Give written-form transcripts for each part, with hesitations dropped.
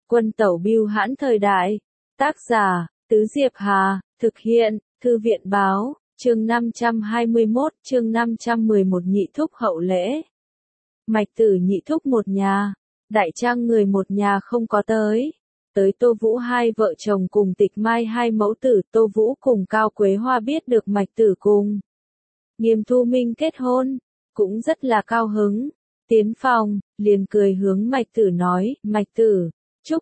Quân tẩu bưu hãn thời đại. Tác giả, Tứ Diệp Hà, thực hiện, Thư viện báo, chương 521, chương 511 nhị thúc hậu lễ. Mạch Tử nhị thúc một nhà, đại trang người một nhà không có tới. Tới Tô Vũ hai vợ chồng cùng Tịch Mai hai mẫu tử, Tô Vũ cùng Cao Quế Hoa biết được Mạch Tử cùng Nghiêm Thu Minh kết hôn, cũng rất là cao hứng. Tiến phòng, liền cười hướng Mạch Tử nói, Mạch Tử,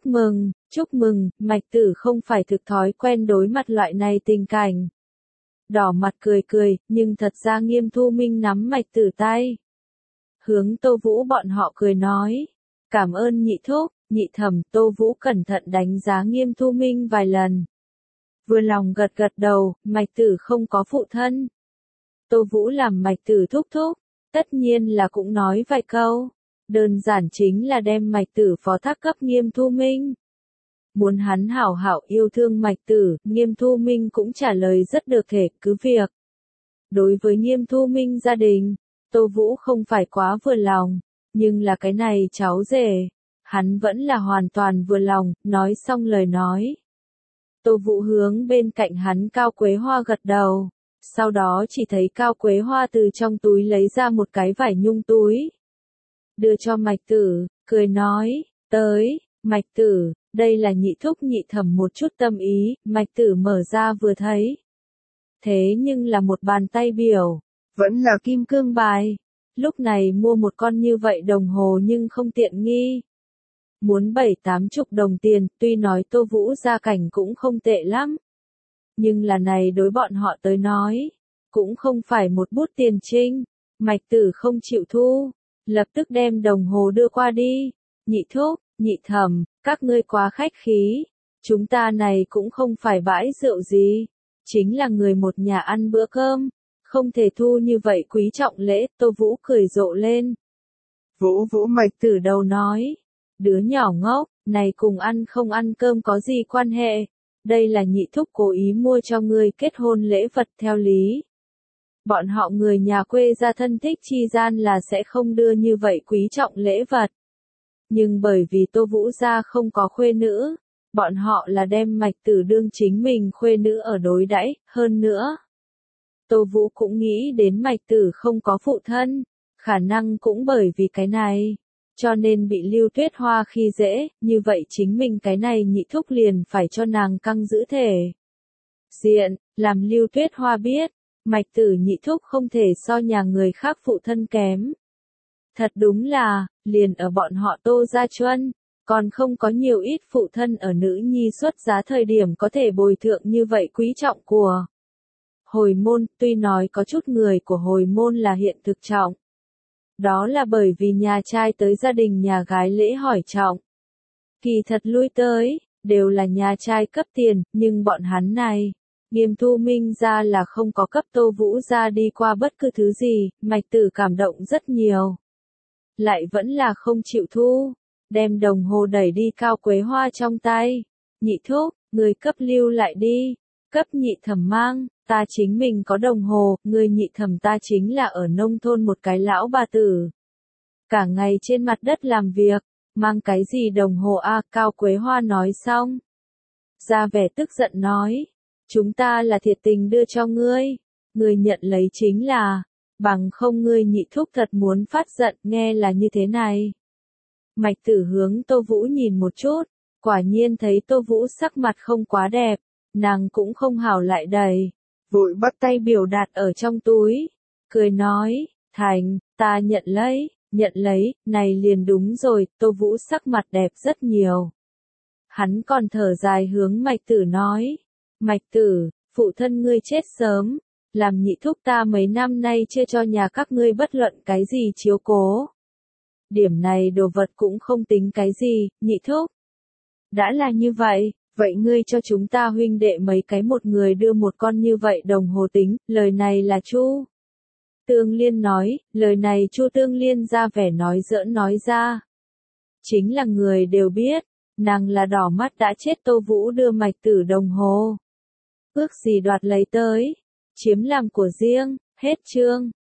chúc mừng, Mạch Tử không phải thực thói quen đối mặt loại này tình cảnh. Đỏ mặt cười, nhưng thật ra Nghiêm Thu Minh nắm Mạch Tử tay. Hướng Tô Vũ bọn họ cười nói, cảm ơn nhị thúc, nhị thẩm. Tô Vũ cẩn thận đánh giá Nghiêm Thu Minh vài lần. Vừa lòng gật đầu, Mạch Tử không có phụ thân. Tô Vũ làm Mạch Tử thúc, tất nhiên là cũng nói vài câu. Đơn giản chính là đem Mạch Tử phó thác cấp Nghiêm Thu Minh. Muốn hắn hảo hảo yêu thương Mạch Tử, Nghiêm Thu Minh cũng trả lời rất được thể, cứ việc. Đối với Nghiêm Thu Minh gia đình, Tô Vũ không phải quá vừa lòng, nhưng là cái này cháu rể, hắn vẫn là hoàn toàn vừa lòng. Nói xong lời nói, Tô Vũ hướng bên cạnh hắn Cao Quế Hoa gật đầu, sau đó chỉ thấy Cao Quế Hoa từ trong túi lấy ra một cái vải nhung túi, đưa cho Mạch Tử, cười nói, tới, Mạch Tử, đây là nhị thúc nhị thẩm một chút tâm ý. Mạch Tử mở ra vừa thấy, thế nhưng là một bàn tay biểu, vẫn là kim cương bài. Lúc này mua một con như vậy đồng hồ nhưng không tiện nghi. Muốn 7-80 đồng tiền, tuy nói Tô Vũ gia cảnh cũng không tệ lắm. Nhưng là này đối bọn họ tới nói, cũng không phải một bút tiền trinh. Mạch Tử không chịu thu, lập tức đem đồng hồ đưa qua đi. Nhị thúc, nhị thẩm, các ngươi quá khách khí. Chúng ta này cũng không phải bãi rượu gì, chính là người một nhà ăn bữa cơm, không thể thu như vậy quý trọng lễ. Tô Vũ cười rộ lên. Vũ Mạch Tử đầu nói, đứa nhỏ ngốc, này cùng ăn không ăn cơm có gì quan hệ, đây là nhị thúc cố ý mua cho ngươi kết hôn lễ vật. Theo lý, bọn họ người nhà quê ra thân thích chi gian là sẽ không đưa như vậy quý trọng lễ vật. Nhưng bởi vì Tô Vũ gia không có khuê nữ, bọn họ là đem Mạch Tử đương chính mình khuê nữ ở đối đãi. Hơn nữa, Tô Vũ cũng nghĩ đến Mạch Tử không có phụ thân, khả năng cũng bởi vì cái này, cho nên bị Lưu Tuyết Hoa khi dễ, như vậy chính mình cái này nhị thúc liền phải cho nàng căng giữ thể diện, làm Lưu Tuyết Hoa biết, Mạch Tử nhị thúc không thể so nhà người khác phụ thân kém. Thật đúng là, liền ở bọn họ Tô gia chuân, còn không có nhiều ít phụ thân ở nữ nhi xuất giá thời điểm có thể bồi thượng như vậy quý trọng của hồi môn. Tuy nói có chút người của hồi môn là hiện thực trọng, đó là bởi vì nhà trai tới gia đình nhà gái lễ hỏi trọng. Kỳ thật lui tới, đều là nhà trai cấp tiền, nhưng bọn hắn này, Nghiêm Thu Minh ra là không có cấp Tô Vũ ra đi qua bất cứ thứ gì. Mạch Tử cảm động rất nhiều, lại vẫn là không chịu thu, đem đồng hồ đẩy đi Cao Quế Hoa trong tay. Nhị thúc, người cấp lưu lại đi, cấp nhị thẩm mang, ta chính mình có đồng hồ. Người nhị thẩm ta chính là ở nông thôn một cái lão bà tử, cả ngày trên mặt đất làm việc, mang cái gì đồng hồ a? Cao Quế Hoa nói xong, ra vẻ tức giận nói, chúng ta là thiệt tình đưa cho ngươi, ngươi nhận lấy chính là, bằng không ngươi nhị thúc thật muốn phát giận. Nghe là như thế này. Mạch Tử hướng Tô Vũ nhìn một chút, quả nhiên thấy Tô Vũ sắc mặt không quá đẹp, nàng cũng không hảo lại đầy, vội bắt tay biểu đạt ở trong túi, cười nói, thành, ta nhận lấy, này liền đúng rồi. Tô Vũ sắc mặt đẹp rất nhiều. Hắn còn thở dài hướng Mạch Tử nói, Mạch Tử, phụ thân ngươi chết sớm, làm nhị thúc ta mấy năm nay chưa cho nhà các ngươi bất luận cái gì chiếu cố. Điểm này đồ vật cũng không tính cái gì, nhị thúc. Đã là như vậy, vậy ngươi cho chúng ta huynh đệ mấy cái một người đưa một con như vậy đồng hồ tính. Lời này là Chu Tương Liên nói, lời này Chu Tương Liên ra vẻ nói giỡn nói ra. Chính là người đều biết, nàng là đỏ mắt đã chết. Tô Vũ đưa Mạch Tử đồng hồ, ước gì đoạt lấy tới, chiếm làm của riêng. Hết chương.